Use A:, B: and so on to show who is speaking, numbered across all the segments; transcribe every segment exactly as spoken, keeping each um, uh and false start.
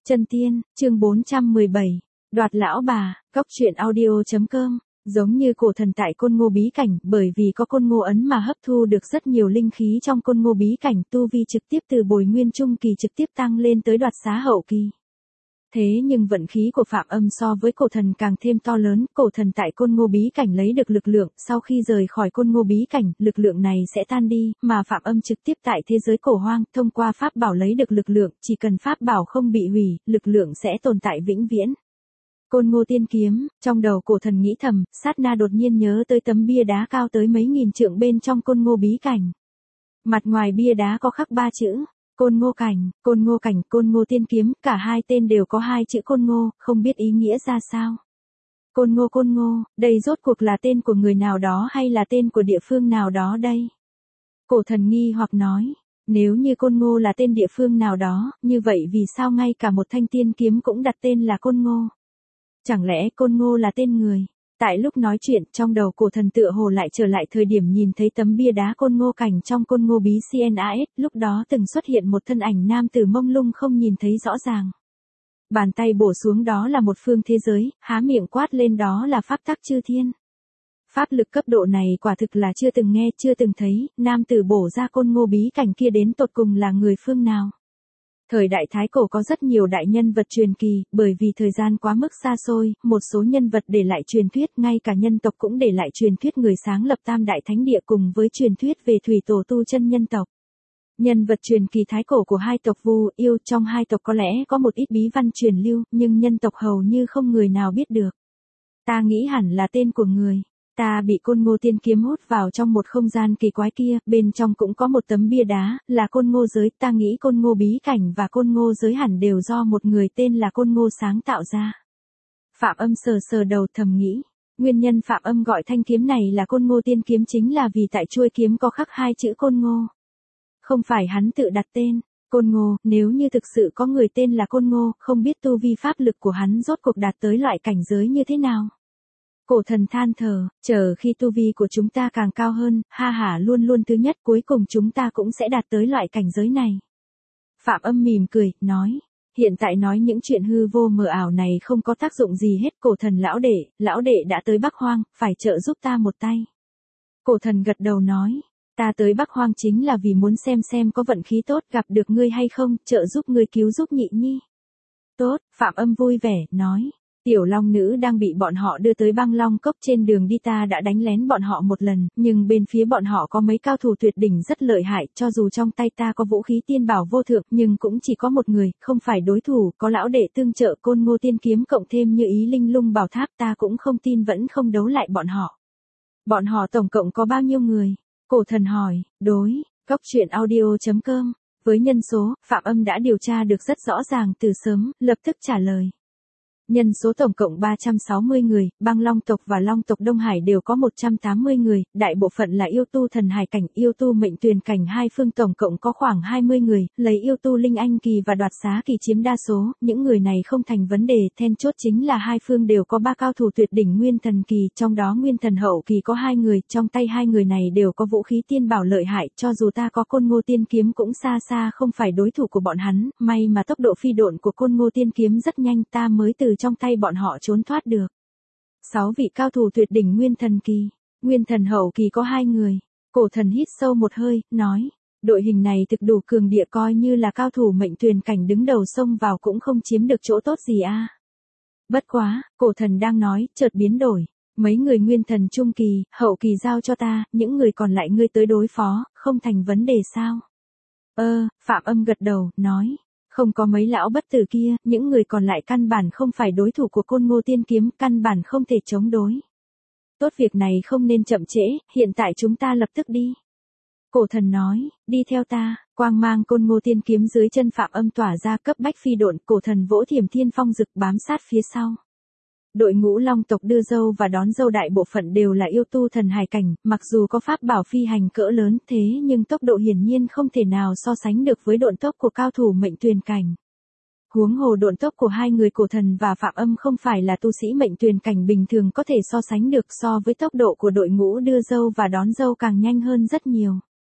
A: Chân tiên, chương bốn trăm mười bảy, đoạt lão bà, góc truyện audio.com, giống như cổ thần tại Côn Ngô bí cảnh, bởi vì có Côn Ngô ấn mà hấp thu được rất nhiều linh khí trong Côn Ngô bí cảnh, tu vi trực tiếp từ bồi nguyên trung kỳ trực tiếp tăng lên tới đoạt xá hậu kỳ. Thế nhưng vận khí của Phạm Âm so với cổ thần càng thêm to lớn, cổ thần tại Côn Ngô bí cảnh lấy được lực lượng, sau khi rời khỏi Côn Ngô bí cảnh, lực lượng này sẽ tan đi, mà Phạm Âm trực tiếp tại thế giới cổ hoang, thông qua pháp bảo lấy được lực lượng, chỉ cần pháp bảo không bị hủy, lực lượng sẽ tồn tại vĩnh viễn. Côn Ngô tiên kiếm, trong đầu cổ thần nghĩ thầm, sát na đột nhiên nhớ tới tấm bia đá cao tới mấy nghìn trượng bên trong Côn Ngô bí cảnh. Mặt ngoài bia đá có khắc ba chữ. Côn Ngô cảnh, Côn Ngô cảnh, Côn Ngô tiên kiếm, cả hai tên đều có hai chữ Côn Ngô, không biết ý nghĩa ra sao. Côn Ngô Côn Ngô, đây rốt cuộc là tên của người nào đó hay là tên của địa phương nào đó đây? Cổ thần nghi hoặc nói, nếu như Côn Ngô là tên địa phương nào đó, như vậy vì sao ngay cả một thanh tiên kiếm cũng đặt tên là Côn Ngô? Chẳng lẽ Côn Ngô là tên người? Tại lúc nói chuyện, trong đầu cổ thần tựa hồ lại trở lại thời điểm nhìn thấy tấm bia đá Côn Ngô cảnh trong Côn Ngô bí xê en a ét, lúc đó từng xuất hiện một thân ảnh nam tử mông lung không nhìn thấy rõ ràng. Bàn tay bổ xuống đó là một phương thế giới, há miệng quát lên đó là pháp tắc chư thiên. Pháp lực cấp độ này quả thực là chưa từng nghe, chưa từng thấy, nam tử bổ ra Côn Ngô bí cảnh kia đến tột cùng là người phương nào. Thời đại Thái Cổ có rất nhiều đại nhân vật truyền kỳ, bởi vì thời gian quá mức xa xôi, một số nhân vật để lại truyền thuyết, ngay cả nhân tộc cũng để lại truyền thuyết người sáng lập Tam Đại Thánh Địa cùng với truyền thuyết về thủy tổ tu chân nhân tộc. Nhân vật truyền kỳ Thái Cổ của hai tộc Vu, Yêu, trong hai tộc có lẽ có một ít bí văn truyền lưu, nhưng nhân tộc hầu như không người nào biết được. Ta nghĩ hẳn là tên của người. Ta bị Côn Ngô tiên kiếm hút vào trong một không gian kỳ quái kia, bên trong cũng có một tấm bia đá, là Côn Ngô giới, ta nghĩ Côn Ngô bí cảnh và Côn Ngô giới hẳn đều do một người tên là Côn Ngô sáng tạo ra. Phạm Âm sờ sờ đầu thầm nghĩ, nguyên nhân Phạm Âm gọi thanh kiếm này là Côn Ngô tiên kiếm chính là vì tại chuôi kiếm có khắc hai chữ Côn Ngô. Không phải hắn tự đặt tên, Côn Ngô, nếu như thực sự có người tên là Côn Ngô, không biết tu vi pháp lực của hắn rốt cuộc đạt tới loại cảnh giới như thế nào. Cổ thần than thở, chờ khi tu vi của chúng ta càng cao hơn, ha hả luôn luôn thứ nhất, cuối cùng chúng ta cũng sẽ đạt tới loại cảnh giới này. Phạm Âm mỉm cười, nói, hiện tại nói những chuyện hư vô mờ ảo này không có tác dụng gì hết. Cổ thần lão đệ, lão đệ đã tới Bắc Hoang, phải trợ giúp ta một tay. Cổ thần gật đầu nói, ta tới Bắc Hoang chính là vì muốn xem xem có vận khí tốt gặp được ngươi hay không, trợ giúp ngươi cứu giúp nhị nhi. Tốt, Phạm Âm vui vẻ, nói. Tiểu Long Nữ đang bị bọn họ đưa tới Băng Long Cốc, trên đường đi ta đã đánh lén bọn họ một lần, nhưng bên phía bọn họ có mấy cao thủ tuyệt đỉnh rất lợi hại, cho dù trong tay ta có vũ khí tiên bảo vô thượng, nhưng cũng chỉ có một người, không phải đối thủ, có lão đệ tương trợ Côn Ngô tiên kiếm cộng thêm như ý linh lung bảo tháp, ta cũng không tin vẫn không đấu lại bọn họ. Bọn họ tổng cộng có bao nhiêu người? Cổ thần hỏi, đối, góc truyện audio.com, với nhân số, Phạm Âm đã điều tra được rất rõ ràng từ sớm, lập tức trả lời. Nhân số tổng cộng ba trăm sáu mươi người, Băng Long tộc và Long tộc Đông Hải đều có một trăm tám mươi người, đại bộ phận là yêu tu thần hải cảnh, yêu tu mệnh tuyền cảnh hai phương tổng cộng có khoảng hai mươi người, lấy yêu tu linh anh kỳ và đoạt xá kỳ chiếm đa số, những người này không thành vấn đề, then chốt chính là hai phương đều có ba cao thủ tuyệt đỉnh nguyên thần kỳ, trong đó nguyên thần hậu kỳ có hai người, trong tay hai người này đều có vũ khí tiên bảo lợi hại, cho dù ta có Côn Ngô tiên kiếm cũng xa xa không phải đối thủ của bọn hắn, may mà tốc độ phi độn của Côn Ngô tiên kiếm rất nhanh, ta mới từ trong tay bọn họ trốn thoát được. Sáu vị cao thủ tuyệt đỉnh nguyên thần kỳ, nguyên thần hậu kỳ có hai người. Cổ thần hít sâu một hơi, nói, đội hình này thực đủ cường địa, coi như là cao thủ mệnh tuyền cảnh đứng đầu xông vào cũng không chiếm được chỗ tốt gì a. Bất quá, cổ thần đang nói, chợt biến đổi, mấy người nguyên thần trung kỳ, hậu kỳ giao cho ta, những người còn lại ngươi tới đối phó, không thành vấn đề sao? Ơ, Phạm Âm gật đầu, nói. Không có mấy lão bất tử kia, những người còn lại căn bản không phải đối thủ của Côn Ngô tiên kiếm, căn bản không thể chống đối. Tốt, việc này không nên chậm trễ, hiện tại chúng ta lập tức đi. Cổ thần nói, đi theo ta, quang mang Côn Ngô tiên kiếm dưới chân Phạm Âm tỏa ra cấp bách phi độn, cổ thần vỗ Thiểm Thiên Phong Dực bám sát phía sau. Đội ngũ Long tộc đưa dâu và đón dâu đại bộ phận đều là yêu tu thần hải cảnh, mặc dù có pháp bảo phi hành cỡ lớn thế nhưng tốc độ hiển nhiên không thể nào so sánh được với độn tốc của cao thủ mệnh tuyền cảnh. Huống hồ độn tốc của hai người cổ thần và Phạm Âm không phải là tu sĩ mệnh tuyền cảnh bình thường có thể so sánh được, so với tốc độ của đội ngũ đưa dâu và đón dâu càng nhanh hơn rất nhiều.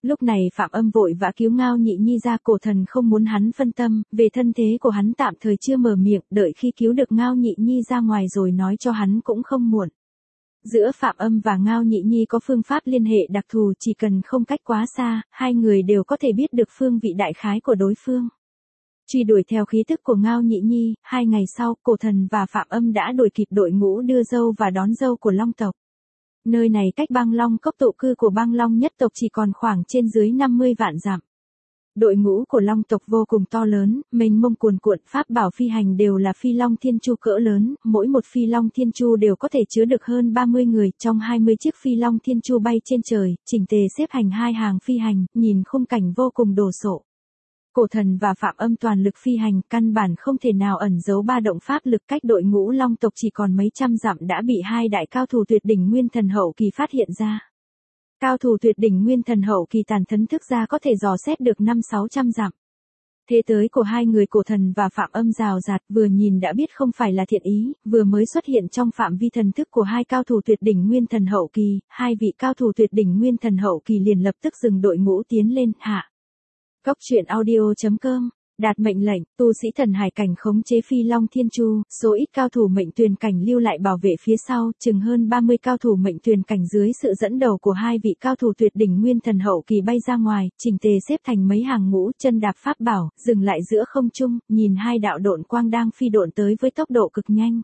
A: Lúc này Phạm Âm vội vã cứu Ngao Nhị Nhi ra, Cổ Thần không muốn hắn phân tâm, về thân thế của hắn tạm thời chưa mở miệng, đợi khi cứu được Ngao Nhị Nhi ra ngoài rồi nói cho hắn cũng không muộn. Giữa Phạm Âm và Ngao Nhị Nhi có phương pháp liên hệ đặc thù, chỉ cần không cách quá xa, hai người đều có thể biết được phương vị đại khái của đối phương. Truy đuổi theo khí tức của Ngao Nhị Nhi, hai ngày sau, Cổ Thần và Phạm Âm đã đuổi kịp đội ngũ đưa dâu và đón dâu của Long tộc. Nơi này cách Băng Long cốc tụ cư của Băng Long nhất tộc chỉ còn khoảng trên dưới năm mươi vạn dặm. Đội ngũ của Long tộc vô cùng to lớn, mênh mông cuồn cuộn, pháp bảo phi hành đều là phi long thiên chu cỡ lớn, mỗi một phi long thiên chu đều có thể chứa được hơn ba mươi người, trong hai mươi chiếc phi long thiên chu bay trên trời, chỉnh tề xếp hành hai hàng phi hành, nhìn khung cảnh vô cùng đồ sộ. Cổ Thần và Phạm Âm toàn lực phi hành, căn bản không thể nào ẩn giấu ba động pháp lực, cách đội ngũ Long tộc chỉ còn mấy trăm dặm đã bị hai đại cao thủ tuyệt đỉnh nguyên thần hậu kỳ phát hiện ra. Cao thủ tuyệt đỉnh nguyên thần hậu kỳ tàn thấn thức ra có thể dò xét được năm sáu trăm dặm. Thế tới của hai người Cổ Thần và Phạm Âm rào rạt, vừa nhìn đã biết không phải là thiện ý, vừa mới xuất hiện trong phạm vi thần thức của hai cao thủ tuyệt đỉnh nguyên thần hậu kỳ, hai vị cao thủ tuyệt đỉnh nguyên thần hậu kỳ liền lập tức dừng đội ngũ tiến lên, hạ. Cốc truyện audio chấm com, đạt mệnh lệnh, tu sĩ thần hải cảnh khống chế phi long thiên chu, số ít cao thủ mệnh tuyền cảnh lưu lại bảo vệ phía sau, chừng hơn ba mươi cao thủ mệnh tuyền cảnh dưới sự dẫn đầu của hai vị cao thủ tuyệt đỉnh nguyên thần hậu kỳ bay ra ngoài, chỉnh tề xếp thành mấy hàng ngũ, chân đạp pháp bảo, dừng lại giữa không trung, nhìn hai đạo độn quang đang phi độn tới với tốc độ cực nhanh.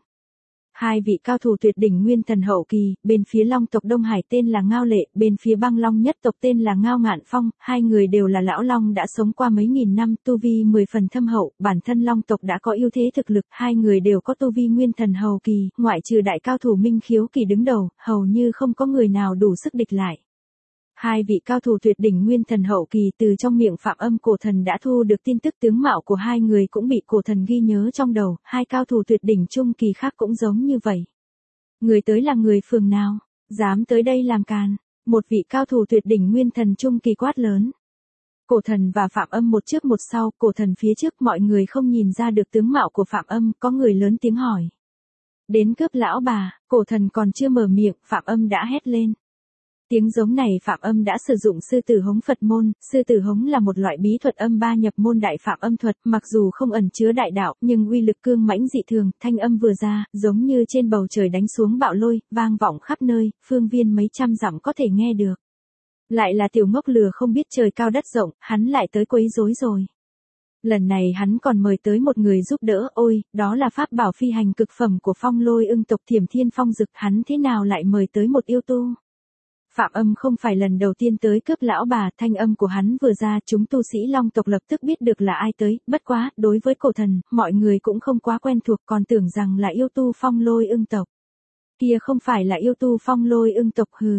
A: Hai vị cao thủ tuyệt đỉnh nguyên thần hậu kỳ, bên phía Long tộc Đông Hải tên là Ngao Lệ, bên phía Băng Long nhất tộc tên là Ngao Ngạn Phong, hai người đều là lão long đã sống qua mấy nghìn năm, tu vi mười phần thâm hậu, bản thân Long tộc đã có ưu thế thực lực, hai người đều có tu vi nguyên thần hậu kỳ, ngoại trừ đại cao thủ Minh Khiếu kỳ đứng đầu, hầu như không có người nào đủ sức địch lại. Hai vị cao thủ tuyệt đỉnh nguyên thần hậu kỳ từ trong miệng Phạm Âm Cổ Thần đã thu được tin tức, tướng mạo của hai người cũng bị Cổ Thần ghi nhớ trong đầu, hai cao thủ tuyệt đỉnh trung kỳ khác cũng giống như vậy. Người tới là người phường nào, dám tới đây làm càn, một vị cao thủ tuyệt đỉnh nguyên thần trung kỳ quát lớn. Cổ Thần và Phạm Âm một trước một sau, Cổ Thần phía trước, mọi người không nhìn ra được tướng mạo của Phạm Âm, có người lớn tiếng hỏi. Đến cướp lão bà, Cổ Thần còn chưa mở miệng, Phạm Âm đã hét lên. Tiếng giống này Phạm Âm đã sử dụng sư tử hống Phật môn, sư tử hống là một loại bí thuật âm ba nhập môn đại phạm âm thuật, mặc dù không ẩn chứa đại đạo, nhưng uy lực cương mãnh dị thường, thanh âm vừa ra, giống như trên bầu trời đánh xuống bạo lôi, vang vọng khắp nơi, phương viên mấy trăm dặm có thể nghe được. Lại là tiểu ngốc lừa không biết trời cao đất rộng, hắn lại tới quấy rối rồi. Lần này hắn còn mời tới một người giúp đỡ, ôi, đó là pháp bảo phi hành cực phẩm của Phong Lôi Ưng tộc Thiểm Thiên Phong Dực, hắn thế nào lại mời tới một yêu tu? Phạm Âm không phải lần đầu tiên tới cướp lão bà, thanh âm của hắn vừa ra, chúng tu sĩ Long tộc lập tức biết được là ai tới, bất quá, đối với Cổ Thần, mọi người cũng không quá quen thuộc, còn tưởng rằng là yêu tu Phong Lôi Ưng tộc. Kia không phải là yêu tu Phong Lôi Ưng tộc, hừ.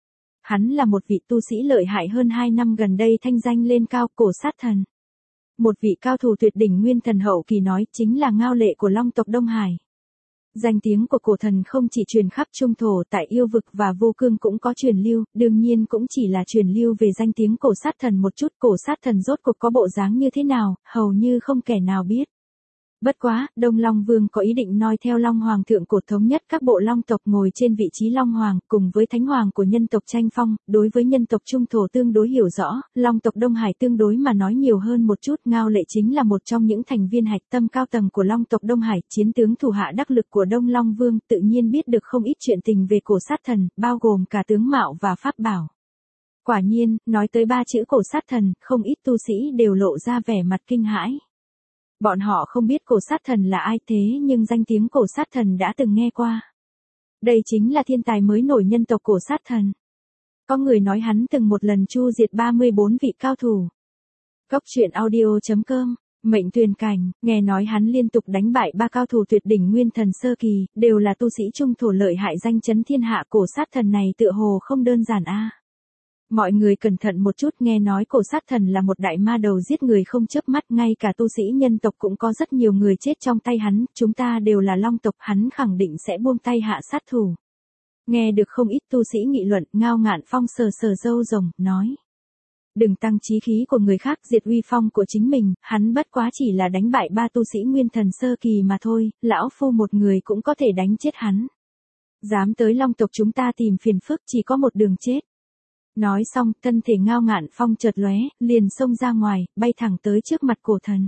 A: Hắn là một vị tu sĩ lợi hại, hơn hai năm gần đây thanh danh lên cao, Cổ Sát Thần. Một vị cao thủ tuyệt đỉnh nguyên thần hậu kỳ nói, chính là Ngao Lệ của Long tộc Đông Hải. Danh tiếng của Cổ Thần không chỉ truyền khắp trung thổ, tại yêu vực và vô cương cũng có truyền lưu, đương nhiên cũng chỉ là truyền lưu về danh tiếng Cổ Sát Thần một chút. Cổ Sát Thần rốt cuộc có bộ dáng như thế nào, hầu như không kẻ nào biết. Bất quá, Đông Long Vương có ý định noi theo Long Hoàng thượng cổ thống nhất các bộ Long tộc ngồi trên vị trí Long Hoàng, cùng với Thánh Hoàng của nhân tộc tranh phong, đối với nhân tộc trung thổ tương đối hiểu rõ, Long tộc Đông Hải tương đối mà nói nhiều hơn một chút. Ngao Lệ chính là một trong những thành viên hạch tâm cao tầng của Long tộc Đông Hải, chiến tướng thủ hạ đắc lực của Đông Long Vương, tự nhiên biết được không ít chuyện tình về Cổ Sát Thần, bao gồm cả tướng mạo và pháp bảo. Quả nhiên, nói tới ba chữ Cổ Sát Thần, không ít tu sĩ đều lộ ra vẻ mặt kinh hãi. Bọn họ không biết Cổ Sát Thần là ai, thế nhưng danh tiếng Cổ Sát Thần đã từng nghe qua. Đây chính là thiên tài mới nổi nhân tộc Cổ Sát Thần. Có người nói hắn từng một lần chu diệt ba mươi bốn vị cao thủ. Cốc truyện audio chấm com, mệnh tuyền cảnh, nghe nói hắn liên tục đánh bại ba cao thủ tuyệt đỉnh nguyên thần sơ kỳ, đều là tu sĩ trung thổ lợi hại, danh chấn thiên hạ. Cổ Sát Thần này tựa hồ không đơn giản a. Mọi người cẩn thận một chút, nghe nói Cổ Sát Thần là một đại ma đầu giết người không chớp mắt, ngay cả tu sĩ nhân tộc cũng có rất nhiều người chết trong tay hắn, chúng ta đều là Long tộc, hắn khẳng định sẽ buông tay hạ sát thủ. Nghe được không ít tu sĩ nghị luận, Ngao Ngạn Phong sờ sờ râu rồng, nói. Đừng tăng chí khí của người khác, diệt uy phong của chính mình, hắn bất quá chỉ là đánh bại ba tu sĩ nguyên thần sơ kỳ mà thôi, lão phu một người cũng có thể đánh chết hắn. Dám tới Long tộc chúng ta tìm phiền phức, chỉ có một đường chết. Nói xong, thân thể Ngao Ngạn Phong chợt lóe, liền xông ra ngoài, bay thẳng tới trước mặt cổ thần.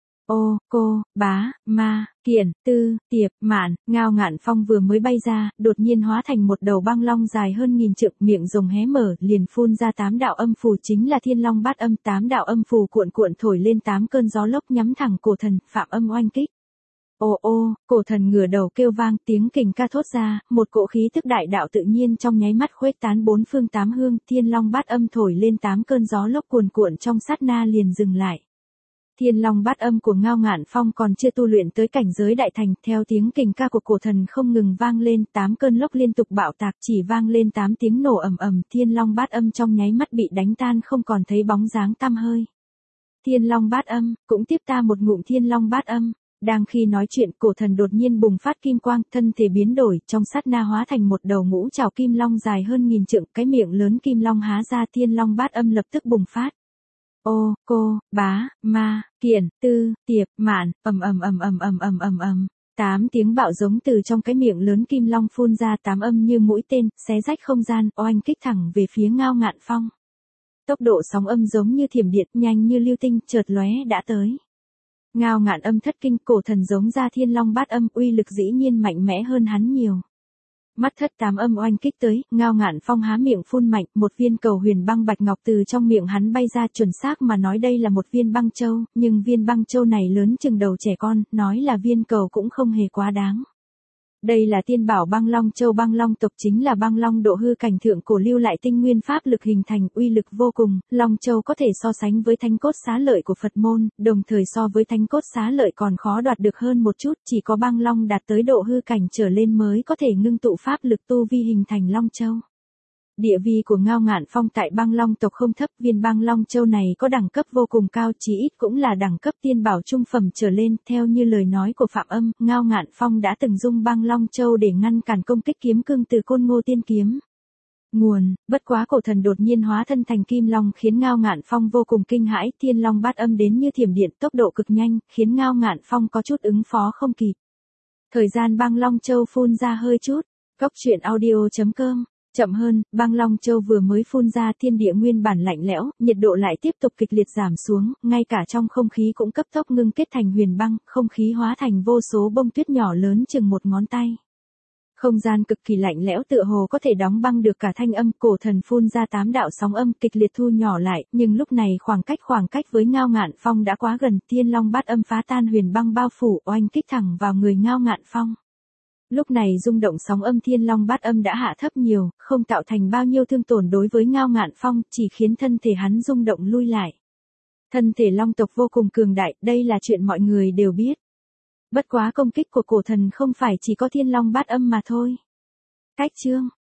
A: Ô, cô, bá, ma, kiển, tư, tiệp, mạn, Ngao Ngạn Phong vừa mới bay ra, đột nhiên hóa thành một đầu băng long dài hơn nghìn trượng, miệng rồng hé mở, liền phun ra tám đạo âm phù, chính là thiên long bát âm, tám đạo âm phù cuộn cuộn thổi lên tám cơn gió lốc nhắm thẳng cổ thần, phạm âm oanh kích. Ô ô, cổ thần ngửa đầu kêu vang, tiếng kình ca thốt ra, một cỗ khí tức đại đạo tự nhiên trong nháy mắt khuếch tán bốn phương tám hương, thiên long bát âm thổi lên tám cơn gió lốc cuồn cuộn trong sát na liền dừng lại. Thiên long bát âm của Ngao Ngạn Phong còn chưa tu luyện tới cảnh giới đại thành, theo tiếng kình ca của cổ thần không ngừng vang lên, tám cơn lốc liên tục bạo tạc, chỉ vang lên tám tiếng nổ ầm ầm, thiên long bát âm trong nháy mắt bị đánh tan không còn thấy bóng dáng tăm hơi. Thiên long bát âm, cũng tiếp ta một ngụm thiên long bát âm. Đang khi nói chuyện, cổ thần đột nhiên bùng phát kim quang, thân thể biến đổi, trong sát na hóa thành một đầu ngũ trảo kim long dài hơn nghìn trượng, cái miệng lớn kim long há ra, thiên long bát âm lập tức bùng phát. Ô, cô, bá, ma, kiển, tư, tiệp, mạn, ầm ầm ầm ầm ầm ầm ầm ầm. Tám tiếng bạo giống từ trong cái miệng lớn kim long phun ra, tám âm như mũi tên, xé rách không gian, oanh kích thẳng về phía Ngao Ngạn Phong. Tốc độ sóng âm giống như thiểm điện, nhanh như lưu tinh, chợt lóe đã tới. Ngao Ngạn âm thất kinh, cổ thần giống ra thiên long bát âm, uy lực dĩ nhiên mạnh mẽ hơn hắn nhiều. Mắt thất tám âm oanh kích tới, Ngao Ngạn Phong há miệng phun mạnh, một viên cầu huyền băng bạch ngọc từ trong miệng hắn bay ra, chuẩn xác mà nói đây là một viên băng châu, nhưng viên băng châu này lớn chừng đầu trẻ con, nói là viên cầu cũng không hề quá đáng. Đây là tiên bảo băng long châu, băng long tộc chính là băng long độ hư cảnh thượng cổ lưu lại tinh nguyên pháp lực hình thành, uy lực vô cùng, long châu có thể so sánh với thánh cốt xá lợi của Phật môn, đồng thời so với thánh cốt xá lợi còn khó đoạt được hơn một chút, chỉ có băng long đạt tới độ hư cảnh trở lên mới có thể ngưng tụ pháp lực tu vi hình thành long châu. Địa vị của Ngao Ngạn Phong tại băng long tộc không thấp, viên băng long châu này có đẳng cấp vô cùng cao, chí ít cũng là đẳng cấp tiên bảo trung phẩm trở lên, theo như lời nói của Phạm Âm, Ngao Ngạn Phong đã từng dung băng long châu để ngăn cản công kích kiếm cương từ Côn Ngô tiên kiếm. Nguồn, bất quá cổ thần đột nhiên hóa thân thành kim long khiến Ngao Ngạn Phong vô cùng kinh hãi, thiên long bát âm đến như thiểm điện, tốc độ cực nhanh, khiến Ngao Ngạn Phong có chút ứng phó không kịp. Thời gian băng long châu phun ra hơi chút, góc truyện audio chấm com. Chậm hơn, băng long châu vừa mới phun ra, thiên địa nguyên bản lạnh lẽo, nhiệt độ lại tiếp tục kịch liệt giảm xuống, ngay cả trong không khí cũng cấp tốc ngưng kết thành huyền băng, không khí hóa thành vô số bông tuyết nhỏ lớn chừng một ngón tay. Không gian cực kỳ lạnh lẽo tựa hồ có thể đóng băng được cả thanh âm, cổ thần phun ra tám đạo sóng âm kịch liệt thu nhỏ lại, nhưng lúc này khoảng cách khoảng cách với Ngao Ngạn Phong đã quá gần, thiên long bát âm phá tan huyền băng bao phủ, oanh kích thẳng vào người Ngao Ngạn Phong. Lúc này rung động sóng âm thiên long bát âm đã hạ thấp nhiều, không tạo thành bao nhiêu thương tổn đối với Ngao Ngạn Phong, chỉ khiến thân thể hắn rung động lui lại. Thân thể long tộc vô cùng cường đại, đây là chuyện mọi người đều biết. Bất quá công kích của cổ thần không phải chỉ có thiên long bát âm mà thôi. Cách chương